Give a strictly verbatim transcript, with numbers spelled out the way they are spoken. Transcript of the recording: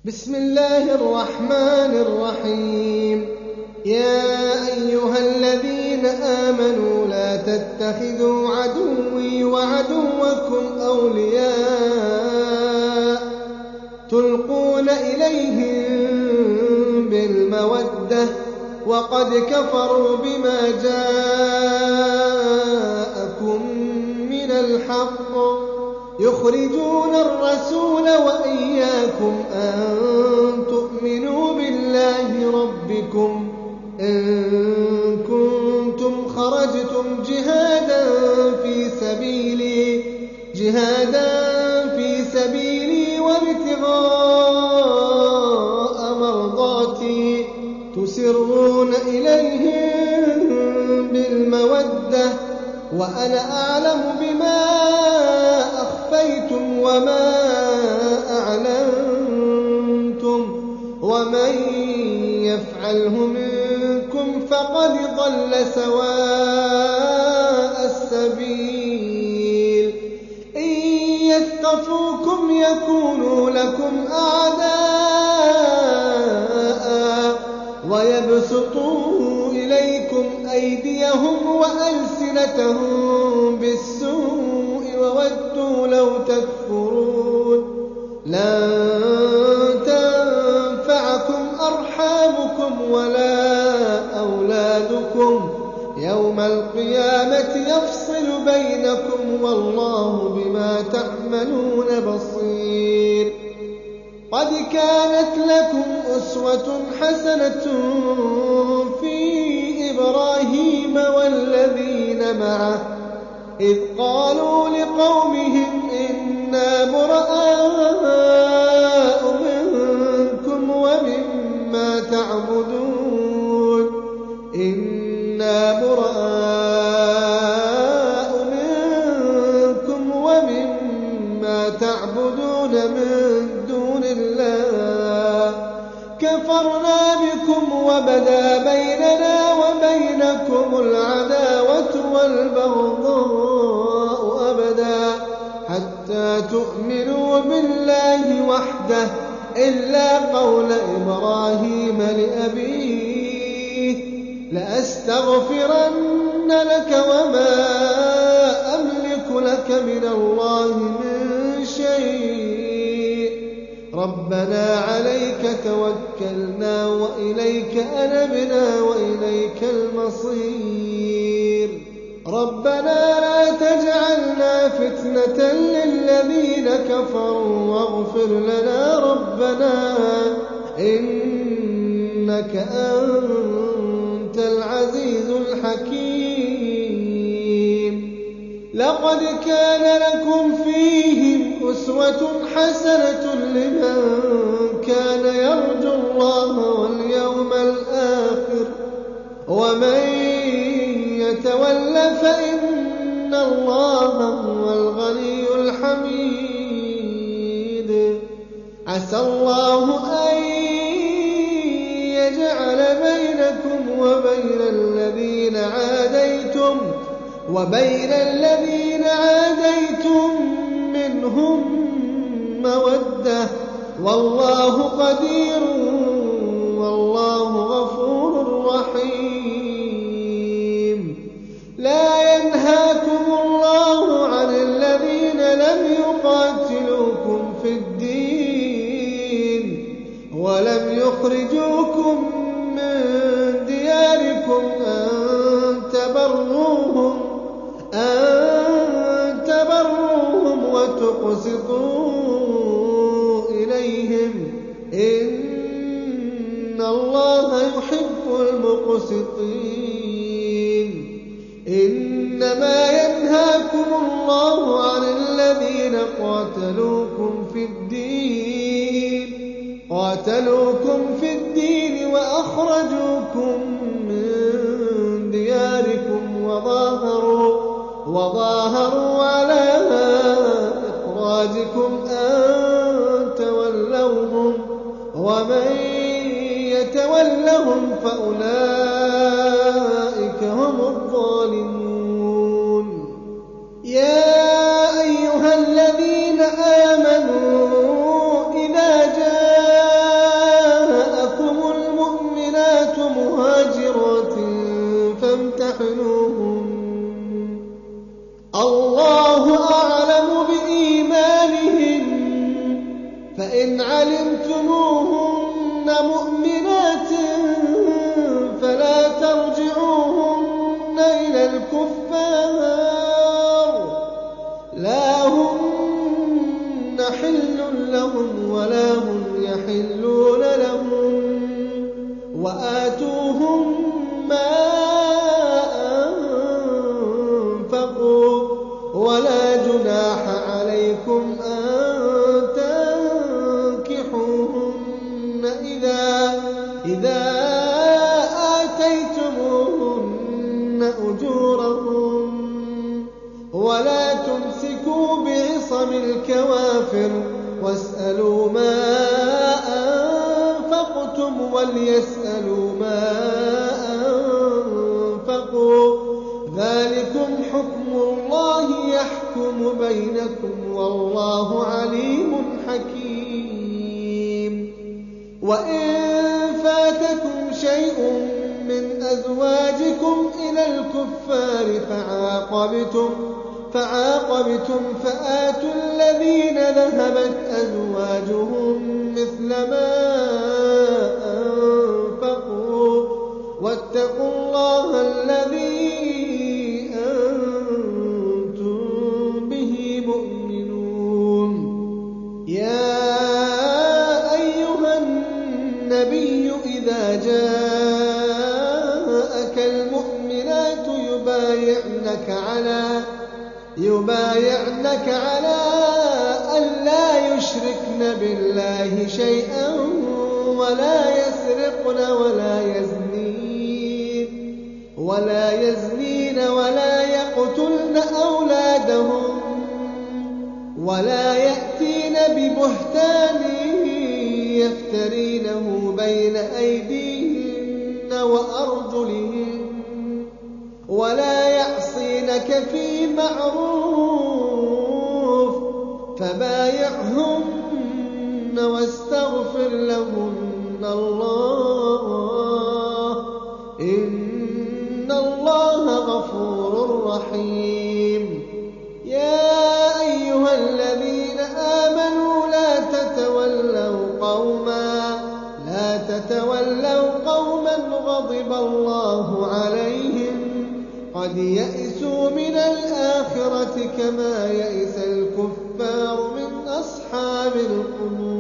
بسم الله الرحمن الرحيم يا أيها الذين آمنوا لا تتخذوا عدوي وعدوكم أولياء تلقون إليهم بالمودة وقد كفروا بما جاءكم من الحق يخرجون الرسول وإياكم أن تؤمنوا بالله ربكم إن كنتم خرجتم جهادا في سبيلي جهادا في سبيلي وابتغاء مرضاتي تسرون إليهم بالمودة وأنا أعلم بما أخفيتم وما أعلنتم ومن يفعله منكم فقد ضل سواء السبيل إن يثقفوكم يكونوا لكم أعداء ويبسطوا إليكم أيديهم وألسنتهم بالسوء وودوا لو تكفرون لن تنفعكم أرحامكم ولا أولادكم يوم القيامة يفصل بينكم والله بما تعملون بصير قد كانت لكم أسوة حسنة في إبراهيم والذين معه إذ قالوا لقومهم إنا براء منكم ومما تعبدون إنا براء منكم ومما تعبدون من دون الله كفرنا بكم وبدا بيننا وبينكم العداوة والبغضاء أبدا حتى تؤمنوا بالله وحده إلا قول إبراهيم لأبيه لأستغفرن لك وما أملك لك من الله من شيء ربنا عليك توكلنا وإليك أنبنا وإليك المصير ربنا لا تجعلنا فتنة للذين كفروا واغفر لنا ربنا إنك أنت العزيز الحكيم لقد كان لكم فيهم أسوة حسنة لمن كان يرجو الله واليوم الآخر ومن يتول فإن الله هو الغني الحميد عسى الله أن يجعل بينكم وبين الذين عاديتم وبين الذين عاديتم منهم مودة والله قدير والله غفور رحيم لا ينهاكم الله عن الذين لم يقاتلوكم في الدين ولم يخرجوكم من دياركم أن تبروهم أن تبروهم وتقسطوا إليهم إن الله يحب المقسطين إنما ينهاكم الله عن الذين قاتلوكم في الدين قاتلوكم في الدين وأخرجوكم من دياركم وظاهروا وظاهروا على إخراجكم أن تولوهم ومن يتولهم فأولئك هم الظالمون يا أيها الذين آمنوا إذا جاءكم فإن علمتموهن مؤمنات فلا ترجعوهن إلى الكفار لا هن حل لهم ولا هم يحلون لهم وآتوهم ما أنفقوا ولا جناح عليكم أن تنكحوهن إذا, إذا آتيتموهن أجورهن ولا تمسكوا بعصم الكوافر واسألوا ما أنفقتم وليسألوا ما أنفقوا ذلكم حكم الله يحكم بينكم والله عليم حكيم. وإن فاتكم شيء من أزواجكم إلى الكفار فعاقبتم فعاقبتم فآتوا الذين ذهبت أزواجهم مثل ما أنفقوا واتقوا الله الذي أنتم به مؤمنون. يا أيها النبي إذا جاءك المؤمنات يبايعنك على يبايعنك على أن لا يشركن بالله شيئا ولا يسرقن ولا يزنين ولا يزنين ولا يقتلن أولادهم ولا يأتين ببهتان يفترينه بين أيديهن وأرجلهن ولا يعصينك في معروف فبايعهن واستغفر لهن الله إن الله غفور رحيم. يا أيها الذين آمنوا لا تتولوا قوما لا تتولوا قوما غضب الله عليهم قد يئسوا من الآخرة كما يئس الكفار من أصحاب القبور.